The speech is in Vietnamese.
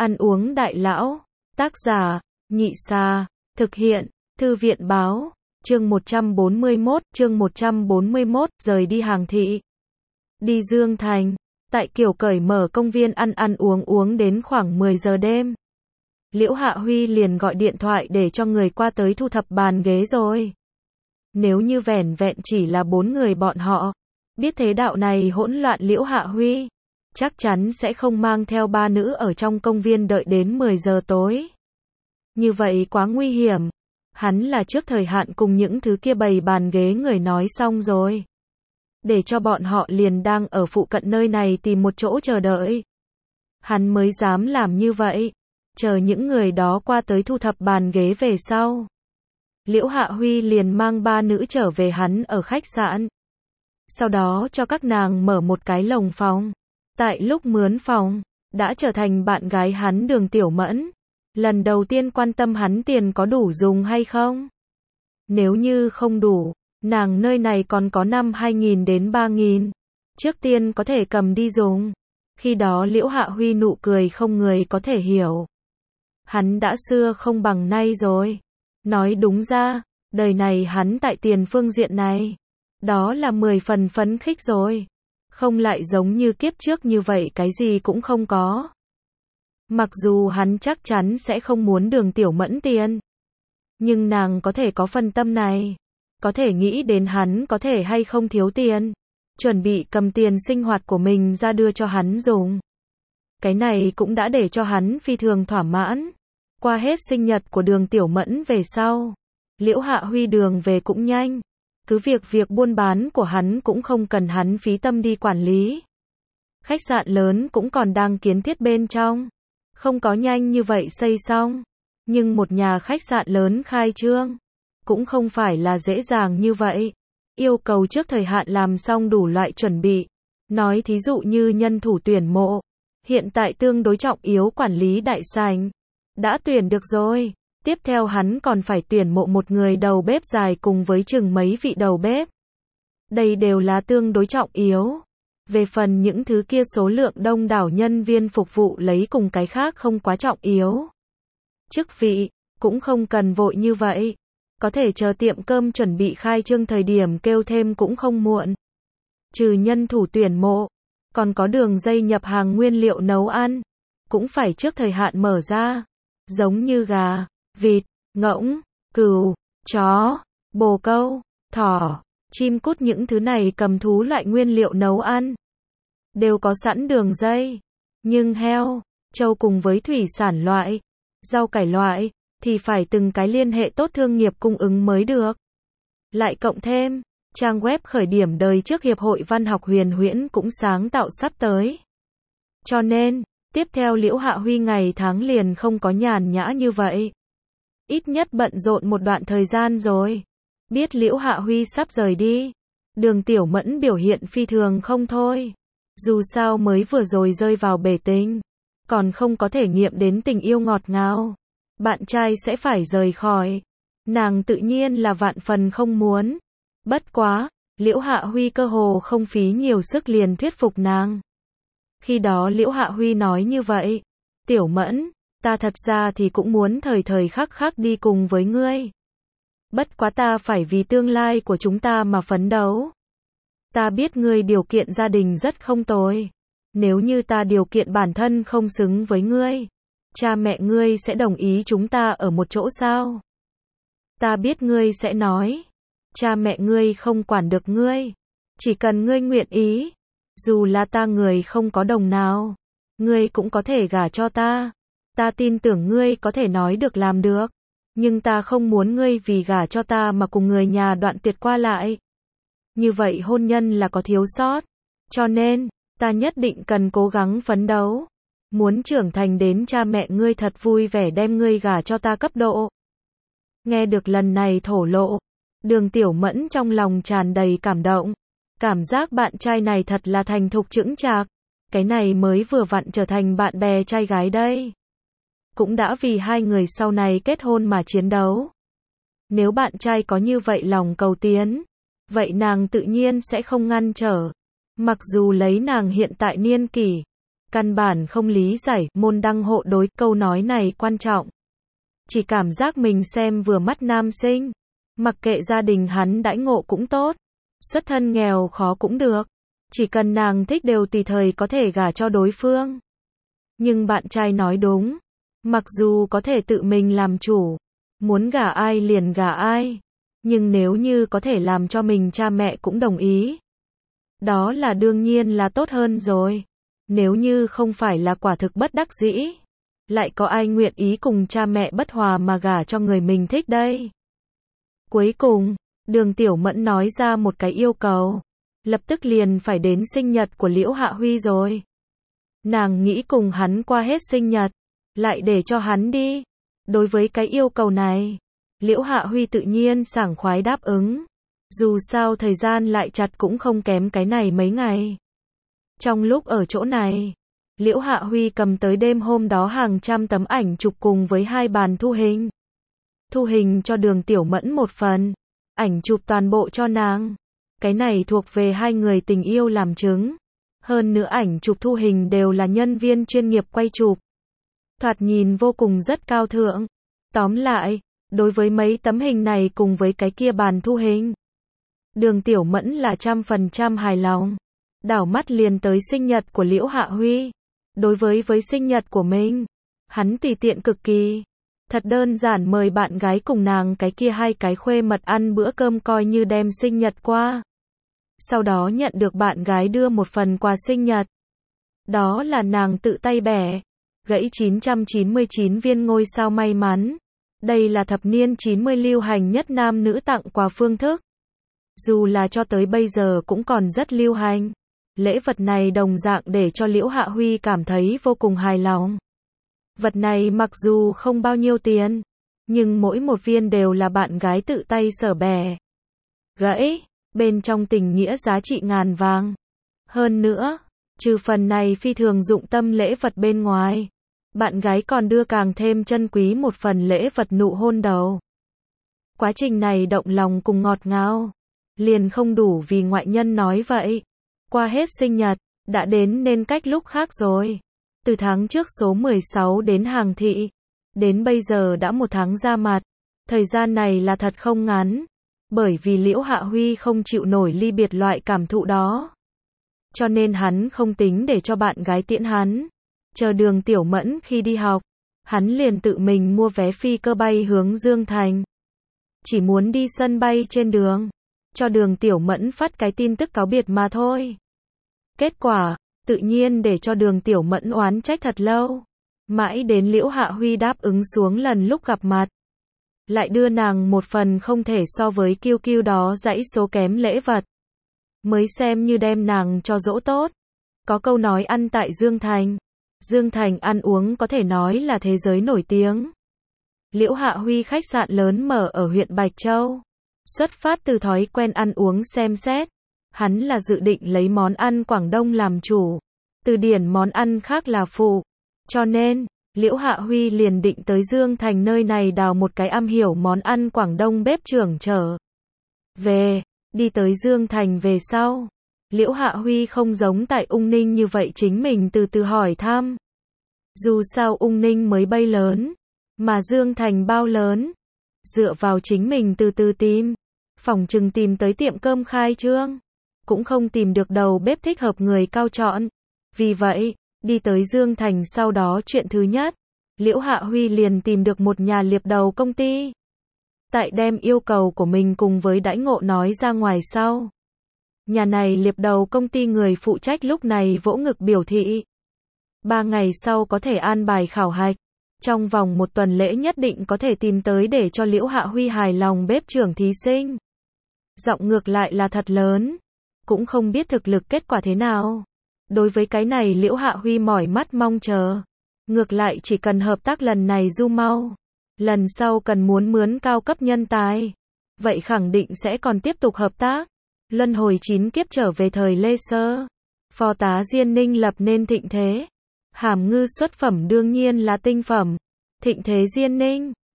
Ăn uống đại lão. Tác giả, Nhị Sa. Thực hiện, Thư viện báo. Chương 141, rời đi Hàng Thị. Đi Dương Thành. Tại kiểu cởi mở công viên ăn uống đến khoảng 10 giờ đêm. Liễu Hạ Huy liền gọi điện thoại để cho người qua tới thu thập bàn ghế rồi. Nếu như vẻn vẹn chỉ là 4 người bọn họ, biết thế đạo này hỗn loạn, Liễu Hạ Huy chắc chắn sẽ không mang theo 3 nữ ở trong công viên đợi đến 10 giờ tối. Như vậy quá nguy hiểm. Hắn là trước thời hạn cùng những thứ kia bày bàn ghế người nói xong rồi. Để cho bọn họ liền đang ở phụ cận nơi này tìm một chỗ chờ đợi. Hắn mới dám làm như vậy. Chờ những người đó qua tới thu thập bàn ghế về sau. Liễu Hạ Huy liền mang 3 nữ trở về hắn ở khách sạn. Sau đó cho các nàng mở một cái lồng phòng. Tại lúc mướn phòng, đã trở thành bạn gái hắn Đường Tiểu Mẫn. Lần đầu tiên quan tâm hắn tiền có đủ dùng hay không. Nếu như không đủ, nàng nơi này còn có 2.000 đến 3.000. Trước tiên có thể cầm đi dùng. Khi đó Liễu Hạ Huy nụ cười không người có thể hiểu. Hắn đã xưa không bằng nay rồi. Nói đúng ra, đời này hắn tại tiền phương diện này, đó là 10 phần phấn khích rồi. Không lại giống như kiếp trước như vậy cái gì cũng không có. Mặc dù hắn chắc chắn sẽ không muốn Đường Tiểu Mẫn tiền. Nhưng nàng có thể có phần tâm này. Có thể nghĩ đến hắn có thể hay không thiếu tiền. Chuẩn bị cầm tiền sinh hoạt của mình ra đưa cho hắn dùng. Cái này cũng đã để cho hắn phi thường thỏa mãn. Qua hết sinh nhật của Đường Tiểu Mẫn về sau, Liễu Hạ Huy đường về cũng nhanh. Cứ việc buôn bán của hắn cũng không cần hắn phí tâm đi quản lý. Khách sạn lớn cũng còn đang kiến thiết bên trong. Không có nhanh như vậy xây xong. Nhưng một nhà khách sạn lớn khai trương cũng không phải là dễ dàng như vậy. Yêu cầu trước thời hạn làm xong đủ loại chuẩn bị. Nói thí dụ như nhân thủ tuyển mộ. Hiện tại tương đối trọng yếu quản lý đại sảnh. Đã tuyển được rồi. Tiếp theo hắn còn phải tuyển mộ một người đầu bếp dài cùng với chừng mấy vị đầu bếp. Đây đều là tương đối trọng yếu. Về phần những thứ kia số lượng đông đảo nhân viên phục vụ lấy cùng cái khác không quá trọng yếu. Chức vị, cũng không cần vội như vậy. Có thể chờ tiệm cơm chuẩn bị khai trương thời điểm kêu thêm cũng không muộn. Trừ nhân thủ tuyển mộ, còn có đường dây nhập hàng nguyên liệu nấu ăn. Cũng phải trước thời hạn mở ra. Giống như gà, vịt, ngỗng, cừu, chó, bồ câu, thỏ, chim cút những thứ này cầm thú loại nguyên liệu nấu ăn. Đều có sẵn đường dây. Nhưng heo, trâu cùng với thủy sản loại, rau cải loại, thì phải từng cái liên hệ tốt thương nghiệp cung ứng mới được. Lại cộng thêm, trang web khởi điểm đời trước Hiệp hội Văn học Huyền Huyễn cũng sáng tạo sắp tới. Cho nên, tiếp theo Liễu Hạ Huy ngày tháng liền không có nhàn nhã như vậy. Ít nhất bận rộn một đoạn thời gian rồi. Biết Liễu Hạ Huy sắp rời đi. Đường Tiểu Mẫn biểu hiện phi thường không thôi. Dù sao mới vừa rồi rơi vào bể tình. Còn không có thể nghiệm đến tình yêu ngọt ngào. Bạn trai sẽ phải rời khỏi. Nàng tự nhiên là vạn phần không muốn. Bất quá, Liễu Hạ Huy cơ hồ không phí nhiều sức liền thuyết phục nàng. Khi đó Liễu Hạ Huy nói như vậy. Tiểu Mẫn, ta thật ra thì cũng muốn thời khắc đi cùng với ngươi. Bất quá ta phải vì tương lai của chúng ta mà phấn đấu. Ta biết ngươi điều kiện gia đình rất không tồi. Nếu như ta điều kiện bản thân không xứng với ngươi, cha mẹ ngươi sẽ đồng ý chúng ta ở một chỗ sao? Ta biết ngươi sẽ nói, cha mẹ ngươi không quản được ngươi. Chỉ cần ngươi nguyện ý, dù là ta người không có đồng nào, ngươi cũng có thể gả cho ta. Ta tin tưởng ngươi có thể nói được làm được. Nhưng ta không muốn ngươi vì gả cho ta mà cùng người nhà đoạn tuyệt qua lại. Như vậy hôn nhân là có thiếu sót. Cho nên, ta nhất định cần cố gắng phấn đấu. Muốn trưởng thành đến cha mẹ ngươi thật vui vẻ đem ngươi gả cho ta cấp độ. Nghe được lần này thổ lộ, Đường Tiểu Mẫn trong lòng tràn đầy cảm động. Cảm giác bạn trai này thật là thành thục chững chạc. Cái này mới vừa vặn trở thành bạn bè trai gái đây. Cũng đã vì hai người sau này kết hôn mà chiến đấu. Nếu bạn trai có như vậy lòng cầu tiến, vậy nàng tự nhiên sẽ không ngăn trở. Mặc dù lấy nàng hiện tại niên kỷ, Căn bản không lý giải môn đăng hộ đối câu nói này quan trọng. Chỉ cảm giác mình xem vừa mắt nam sinh. Mặc kệ gia đình hắn đãi ngộ cũng tốt. Xuất thân nghèo khó cũng được. Chỉ cần nàng thích đều tùy thời có thể gả cho đối phương. Nhưng bạn trai nói đúng. Mặc dù có thể tự mình làm chủ. Muốn gả ai liền gả ai. Nhưng nếu như có thể làm cho mình cha mẹ cũng đồng ý. Đó là đương nhiên là tốt hơn rồi. Nếu như không phải là quả thực bất đắc dĩ. Lại có ai nguyện ý cùng cha mẹ bất hòa mà gả cho người mình thích đây. Cuối cùng, Đường Tiểu Mẫn nói ra một cái yêu cầu. Lập tức liền phải đến sinh nhật của Liễu Hạ Huy rồi. Nàng nghĩ cùng hắn qua hết sinh nhật. Lại để cho hắn đi. Đối với cái yêu cầu này, Liễu Hạ Huy tự nhiên sảng khoái đáp ứng. Dù sao thời gian lại chặt cũng không kém cái này mấy ngày. Trong lúc ở chỗ này, Liễu Hạ Huy cầm tới đêm hôm đó hàng trăm tấm ảnh chụp cùng với 2 bàn thu hình. Thu hình cho Đường Tiểu Mẫn một phần, ảnh chụp toàn bộ cho nàng. Cái này thuộc về 2 người tình yêu làm chứng. Hơn nữa ảnh chụp thu hình đều là nhân viên chuyên nghiệp quay chụp. Thoạt nhìn vô cùng rất cao thượng. Tóm lại, đối với mấy tấm hình này cùng với cái kia bàn thu hình, Đường Tiểu Mẫn là 100% hài lòng. Đảo mắt liền tới sinh nhật của Liễu Hạ Huy. Đối với sinh nhật của mình, hắn tùy tiện cực kỳ. Thật đơn giản mời bạn gái cùng nàng cái kia 2 cái khuê mật ăn bữa cơm coi như đem sinh nhật qua. Sau đó nhận được bạn gái đưa một phần quà sinh nhật. Đó là nàng tự tay bẻ. Gãy 999 viên ngôi sao may mắn. Đây là thập niên 90 lưu hành nhất nam nữ tặng quà phương thức. Dù là cho tới bây giờ cũng còn rất lưu hành. Lễ vật này đồng dạng để cho Liễu Hạ Huy cảm thấy vô cùng hài lòng. Vật này mặc dù không bao nhiêu tiền, nhưng mỗi một viên đều là bạn gái tự tay sở bẻ. Gãy, bên trong tình nghĩa giá trị ngàn vàng. Hơn nữa, trừ phần này phi thường dụng tâm lễ vật bên ngoài, bạn gái còn đưa càng thêm chân quý một phần lễ vật nụ hôn đầu. Quá trình này động lòng cùng ngọt ngào, liền không đủ vì ngoại nhân nói vậy. Qua hết sinh nhật, đã đến nên cách lúc khác rồi. Từ tháng trước số 16 đến hàng thị, đến bây giờ đã 1 tháng ra mặt. Thời gian này là thật không ngắn, bởi vì Liễu Hạ Huy không chịu nổi ly biệt loại cảm thụ đó. Cho nên hắn không tính để cho bạn gái tiễn hắn. Chờ Đường Tiểu Mẫn khi đi học, hắn liền tự mình mua vé phi cơ bay hướng Dương Thành. Chỉ muốn đi sân bay trên đường, cho Đường Tiểu Mẫn phát cái tin tức cáo biệt mà thôi. Kết quả, tự nhiên để cho Đường Tiểu Mẫn oán trách thật lâu. Mãi đến Liễu Hạ Huy đáp ứng xuống lần lúc gặp mặt. Lại đưa nàng một phần không thể so với QQ đó dãy số kém lễ vật. Mới xem như đem nàng cho dỗ tốt. Có câu nói ăn tại Dương Thành. Dương Thành ăn uống có thể nói là thế giới nổi tiếng. Liễu Hạ Huy khách sạn lớn mở ở huyện Bạch Châu. Xuất phát từ thói quen ăn uống xem xét. Hắn là dự định lấy món ăn Quảng Đông làm chủ. Từ điển món ăn khác là phụ. Cho nên, Liễu Hạ Huy liền định tới Dương Thành nơi này đào một cái am hiểu món ăn Quảng Đông bếp trưởng trở về. Đi tới Dương Thành về sau, Liễu Hạ Huy không giống tại Ung Ninh như vậy chính mình từ từ hỏi thăm. Dù sao Ung Ninh mới bay lớn, mà Dương Thành bao lớn. Dựa vào chính mình từ từ tìm, phỏng chừng tìm tới tiệm cơm khai trương, cũng không tìm được đầu bếp thích hợp người cao chọn. Vì vậy, đi tới Dương Thành sau đó chuyện thứ nhất, Liễu Hạ Huy liền tìm được một nhà liệp đầu công ty. Tại đem yêu cầu của mình cùng với đãi ngộ nói ra ngoài sau. Nhà này liệp đầu công ty người phụ trách lúc này vỗ ngực biểu thị. 3 ngày sau có thể an bài khảo hạch. Trong vòng 1 tuần lễ nhất định có thể tìm tới để cho Liễu Hạ Huy hài lòng bếp trưởng thí sinh. Giọng ngược lại là thật lớn. Cũng không biết thực lực kết quả thế nào. Đối với cái này Liễu Hạ Huy mỏi mắt mong chờ. Ngược lại chỉ cần hợp tác lần này du mau. Lần sau cần muốn mướn cao cấp nhân tài. Vậy khẳng định sẽ còn tiếp tục hợp tác. Luân hồi 9 kiếp trở về thời Lê Sơ. Phó tá Diên Ninh lập nên thịnh thế. Hàm ngư xuất phẩm đương nhiên là tinh phẩm. Thịnh thế Diên Ninh.